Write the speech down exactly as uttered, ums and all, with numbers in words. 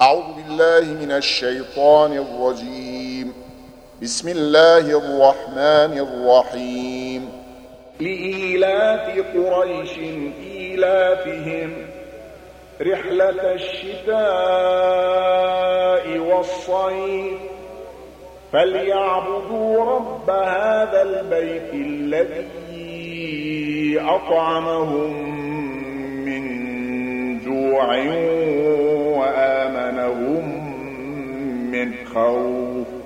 أعوذ بالله من الشيطان الرجيم. بسم الله الرحمن الرحيم. لإيلاف قريش إيلافهم رحلة الشتاء والصيف فليعبدوا رب هذا البيت الذي أطعمهم من جوع وآمنهم من خوف.